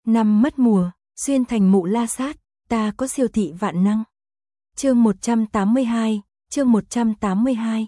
Năm mất mùa, xuyên thành mụ la sát, ta có siêu thị vạn năng. Chương 182, chương 182.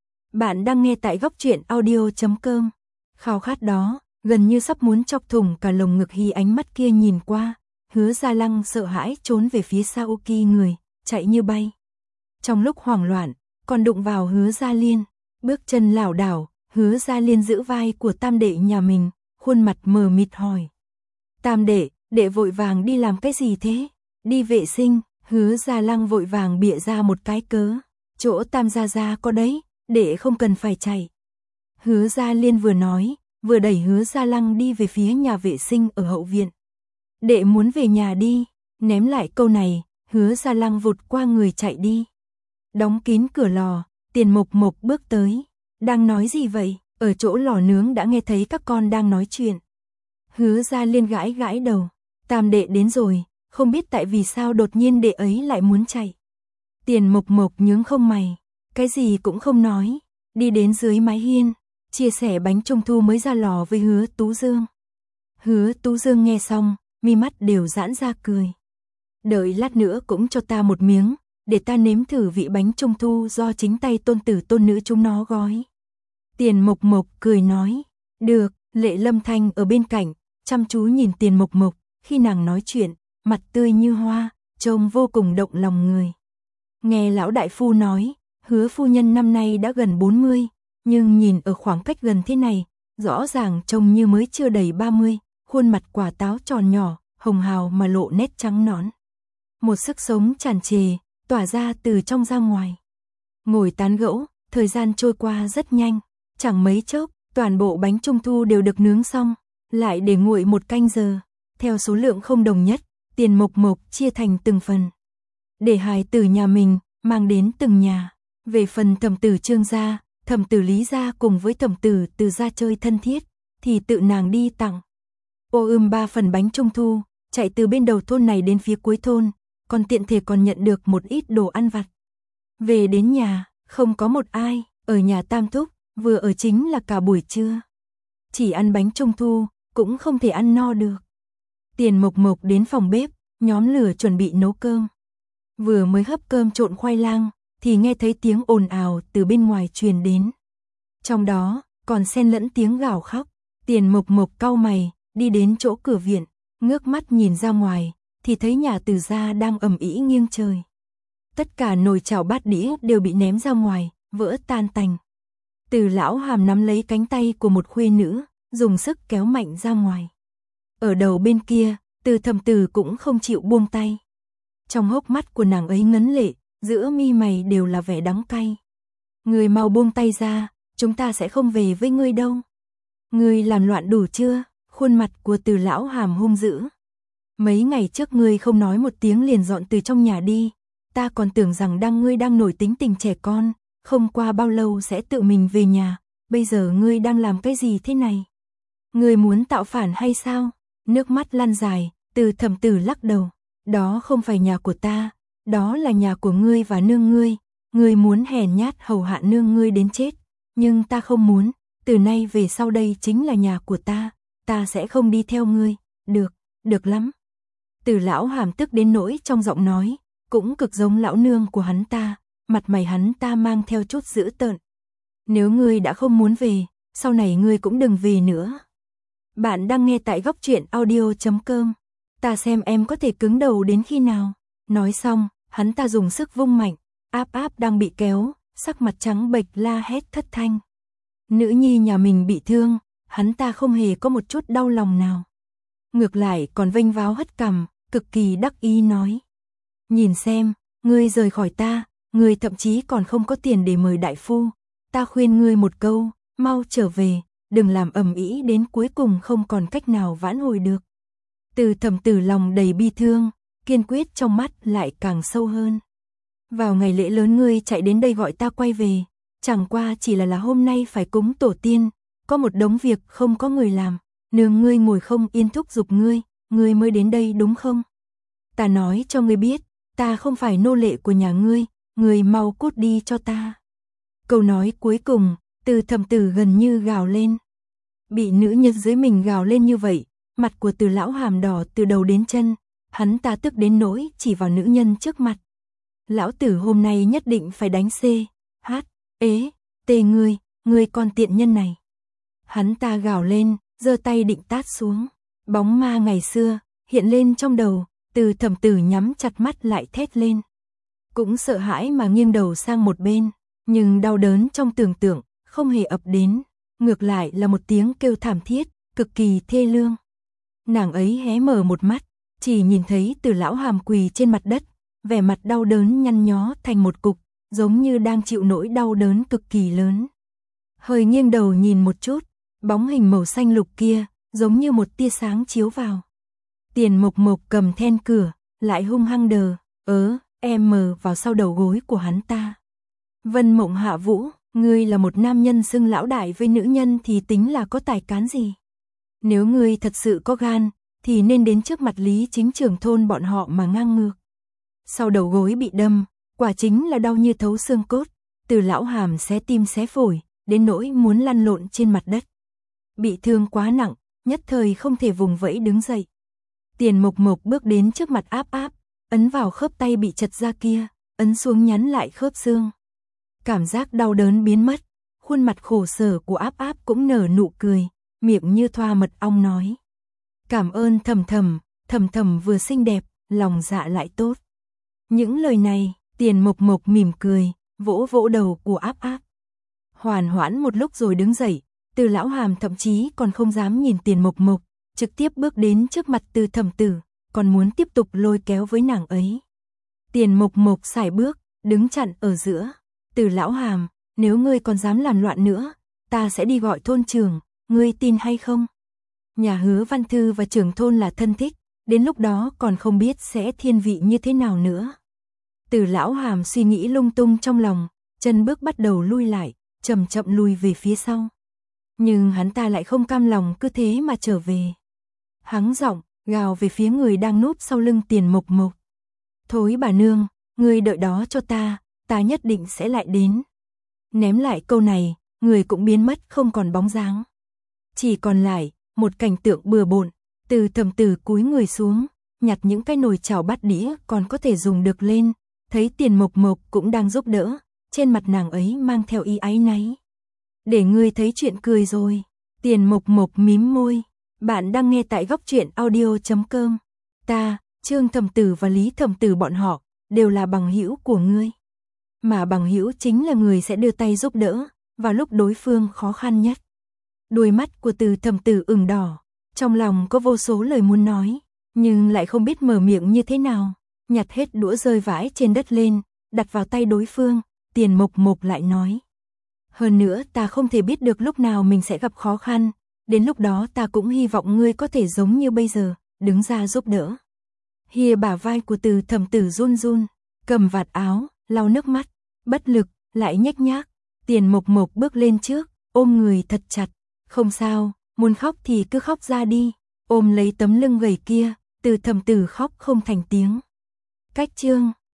Bạn đang nghe tại góc truyện audio.com. Khao khát đó, gần như sắp muốn chọc thủng cả lồng ngực Hy. Ánh mắt kia nhìn qua, Hứa Gia Lăng sợ hãi trốn về phía Saoki người, chạy như bay. Trong lúc hoảng loạn, còn đụng vào Hứa Gia Liên, bước chân lảo đảo, Hứa Gia Liên giữ vai của tam đệ nhà mình, khuôn mặt mờ mịt hỏi. Tam đệ, đệ vội vàng đi làm cái gì thế? Đi vệ sinh. Hứa Gia Lăng vội vàng bịa ra một cái cớ. Chỗ Tam gia gia có đấy, đệ không cần phải chạy. Hứa Gia Liên vừa nói, vừa đẩy Hứa Gia Lăng đi về phía nhà vệ sinh ở hậu viện. Đệ muốn về nhà đi. Ném lại câu này, Hứa Gia Lăng vụt qua người chạy đi. Đóng kín cửa lò, Tiền Mộc Mộc bước tới. Đang nói gì vậy? Ở chỗ lò nướng đã nghe thấy các con đang nói chuyện. Hứa Gia Liên gãi gãi đầu. Tam đệ đến rồi, không biết tại vì sao đột nhiên đệ ấy lại muốn chạy. Tiền Mộc Mộc nhướng không mày, cái gì cũng không nói, đi đến dưới mái hiên, chia sẻ bánh trung thu mới ra lò với Hứa Tú Dương. Hứa Tú Dương nghe xong, mi mắt đều giãn ra cười. Đợi lát nữa cũng cho ta một miếng, để ta nếm thử vị bánh trung thu do chính tay tôn tử tôn nữ chúng nó gói. Tiền Mộc Mộc cười nói, được. Lệ Lâm Thanh ở bên cạnh, chăm chú nhìn Tiền Mộc Mộc, khi nàng nói chuyện, mặt tươi như hoa, trông vô cùng động lòng người. Nghe lão đại phu nói, Hứa phu nhân năm nay đã gần 40, nhưng nhìn ở khoảng cách gần thế này, rõ ràng trông như mới chưa đầy 30, khuôn mặt quả táo tròn nhỏ, hồng hào mà lộ nét trắng nõn. Một sức sống tràn trề, tỏa ra từ trong ra ngoài. Ngồi tán gẫu, thời gian trôi qua rất nhanh, chẳng mấy chốc, toàn bộ bánh trung thu đều được nướng xong, lại để nguội một canh giờ. Theo số lượng không đồng nhất, Tiền Mộc Mộc chia thành từng phần. Để hài tử nhà mình, mang đến từng nhà. Về phần thẩm tử Trương gia, thẩm tử Lý gia cùng với thẩm tử Từ gia chơi thân thiết, thì tự nàng đi tặng. 3 phần bánh trung thu, chạy từ bên đầu thôn này đến phía cuối thôn, còn tiện thể còn nhận được một ít đồ ăn vặt. Về đến nhà, không có một ai, ở nhà Tam Thúc, vừa ở chính là cả buổi trưa. Chỉ ăn bánh trung thu, cũng không thể ăn no được. Tiền Mộc Mộc đến phòng bếp, nhóm lửa chuẩn bị nấu cơm. Vừa mới hấp cơm trộn khoai lang, thì nghe thấy tiếng ồn ào từ bên ngoài truyền đến. Trong đó, còn xen lẫn tiếng gào khóc. Tiền Mộc Mộc cau mày, đi đến chỗ cửa viện, ngước mắt nhìn ra ngoài, thì thấy nhà Từ gia đang ầm ĩ nghiêng trời. Tất cả nồi chảo bát đĩa đều bị ném ra ngoài, vỡ tan tành. Từ Lão Hàm nắm lấy cánh tay của một khuê nữ, dùng sức kéo mạnh ra ngoài. Ở đầu bên kia, Từ Thẩm Tử cũng không chịu buông tay. Trong hốc mắt của nàng ấy ngấn lệ, giữa mi mày đều là vẻ đắng cay. Ngươi mau buông tay ra, chúng ta sẽ không về với ngươi đâu. Ngươi làm loạn đủ chưa? Khuôn mặt của Từ Lão Hàm hung dữ. Mấy ngày trước ngươi không nói một tiếng liền dọn từ trong nhà đi, ta còn tưởng rằng ngươi đang nổi tính tình trẻ con, không qua bao lâu sẽ tự mình về nhà, bây giờ ngươi đang làm cái gì thế này? Ngươi muốn tạo phản hay sao? Nước mắt lăn dài, Từ Thẩm Tử lắc đầu, đó không phải nhà của ta, đó là nhà của ngươi và nương ngươi, ngươi muốn hèn nhát hầu hạ nương ngươi đến chết, nhưng ta không muốn, từ nay về sau đây chính là nhà của ta sẽ không đi theo ngươi, được lắm. Từ Lão Hàm tức đến nỗi trong giọng nói, cũng cực giống lão nương của hắn ta, mặt mày hắn ta mang theo chút dữ tợn. Nếu ngươi đã không muốn về, sau này ngươi cũng đừng về nữa. Bạn đang nghe tại góc truyện audio.com. Ta xem em có thể cứng đầu đến khi nào. Nói xong, hắn ta dùng sức vung mạnh, áp đang bị kéo, sắc mặt trắng bệch la hét thất thanh. Nữ nhi nhà mình bị thương, hắn ta không hề có một chút đau lòng nào. Ngược lại còn vênh váo hất cằm, cực kỳ đắc ý nói. Nhìn xem, ngươi rời khỏi ta, ngươi thậm chí còn không có tiền để mời đại phu. Ta khuyên ngươi một câu, mau trở về, đừng làm ầm ĩ đến cuối cùng không còn cách nào vãn hồi được. Từ Thẩm Tử lòng đầy bi thương, kiên quyết trong mắt lại càng sâu hơn. Vào ngày lễ lớn ngươi chạy đến đây gọi ta quay về, chẳng qua chỉ là hôm nay phải cúng tổ tiên, có một đống việc không có người làm, nương ngươi ngồi không yên thúc giục ngươi mới đến đây đúng không? Ta nói cho ngươi biết, ta không phải nô lệ của nhà ngươi mau cút đi cho ta. Câu nói cuối cùng, Từ Thẩm Tử gần như gào lên. Bị nữ nhân dưới mình gào lên như vậy, Mặt của Từ Lão Hàm đỏ từ đầu đến chân, hắn ta tức đến nỗi chỉ vào nữ nhân trước mặt. Lão tử hôm nay nhất định phải đánh C, H, ế, tê ngươi con tiện nhân này. Hắn ta gào lên, giơ tay định tát xuống. Bóng ma ngày xưa hiện lên trong đầu, Từ Thẩm Tử nhắm chặt mắt lại thét lên. Cũng sợ hãi mà nghiêng đầu sang một bên, nhưng đau đớn trong tưởng tượng không hề ập đến, ngược lại là một tiếng kêu thảm thiết, cực kỳ thê lương. Nàng ấy hé mở một mắt, chỉ nhìn thấy Từ Lão Hàm quỳ trên mặt đất, vẻ mặt đau đớn nhăn nhó thành một cục, giống như đang chịu nỗi đau đớn cực kỳ lớn. Hơi nghiêng đầu nhìn một chút, bóng hình màu xanh lục kia, giống như một tia sáng chiếu vào. Tiền Mộc Mộc cầm then cửa, lại hung hăng đờ, vào sau đầu gối của hắn ta. Vân Mộng Hạ Vũ, ngươi là một nam nhân xưng lão đại với nữ nhân thì tính là có tài cán gì? Nếu ngươi thật sự có gan, thì nên đến trước mặt Lý Chính trưởng thôn bọn họ mà ngang ngược. Sau đầu gối bị đâm, quả chính là đau như thấu xương cốt, Từ Lão Hàm xé tim xé phổi, đến nỗi muốn lăn lộn trên mặt đất. Bị thương quá nặng, nhất thời không thể vùng vẫy đứng dậy. Tiền Mộc Mộc bước đến trước mặt Áp Áp, ấn vào khớp tay bị chật ra kia, ấn xuống nhắn lại khớp xương. Cảm giác đau đớn biến mất, khuôn mặt khổ sở của Áp Áp cũng nở nụ cười, miệng như thoa mật ong nói. Cảm ơn Thầm Thầm vừa xinh đẹp, lòng dạ lại tốt. Những lời này, Tiền Mộc Mộc mỉm cười, vỗ vỗ đầu của Áp Áp. Hoàn hoãn một lúc rồi đứng dậy, Từ Lão Hàm thậm chí còn không dám nhìn Tiền Mộc Mộc, trực tiếp bước đến trước mặt Từ Thẩm Tử, còn muốn tiếp tục lôi kéo với nàng ấy. Tiền Mộc Mộc sải bước, đứng chặn ở giữa. Từ Lão Hàm, nếu ngươi còn dám làm loạn nữa, ta sẽ đi gọi thôn trưởng, ngươi tin hay không? Nhà Hứa Văn Thư và trưởng thôn là thân thích, đến lúc đó còn không biết sẽ thiên vị như thế nào nữa. Từ Lão Hàm suy nghĩ lung tung trong lòng, chân bước bắt đầu lui lại, chậm chậm lùi về phía sau. Nhưng hắn ta lại không cam lòng cứ thế mà trở về. Hắng giọng, gào về phía người đang núp sau lưng Tiền Mộc Mộc. Thối bà nương, ngươi đợi đó cho ta nhất định sẽ lại đến. Ném lại câu này, người cũng biến mất không còn bóng dáng. Chỉ còn lại một cảnh tượng bừa bộn, Từ Thẩm Tử cúi người xuống, nhặt những cái nồi chảo bát đĩa còn có thể dùng được lên, thấy Tiền Mộc Mộc cũng đang giúp đỡ, trên mặt nàng ấy mang theo ý áy náy. Để ngươi thấy chuyện cười rồi. Tiền Mộc Mộc mím môi. Bạn đang nghe tại goctruyện.audio.com. Ta, Trương Thẩm Tử và Lý Thẩm Tử bọn họ đều là bằng hữu của ngươi. Mà bằng hữu chính là người sẽ đưa tay giúp đỡ vào lúc đối phương khó khăn nhất. Đôi mắt của Từ Thẩm Tử ửng đỏ, trong lòng có vô số lời muốn nói, nhưng lại không biết mở miệng như thế nào. Nhặt hết đũa rơi vãi trên đất lên, đặt vào tay đối phương, Tiền Mộc Mộc lại nói. Hơn nữa ta không thể biết được lúc nào mình sẽ gặp khó khăn, đến lúc đó ta cũng hy vọng ngươi có thể giống như bây giờ, đứng ra giúp đỡ. Hìa bả vai của Từ Thẩm Tử run run, cầm vạt áo, lau nước mắt, bất lực, lại nhếch nhác. Tiền Mộc Mộc bước lên trước, ôm người thật chặt. Không sao, muốn khóc thì cứ khóc ra đi. Ôm lấy tấm lưng gầy kia, Từ Thẩm Tử khóc không thành tiếng. Cách chương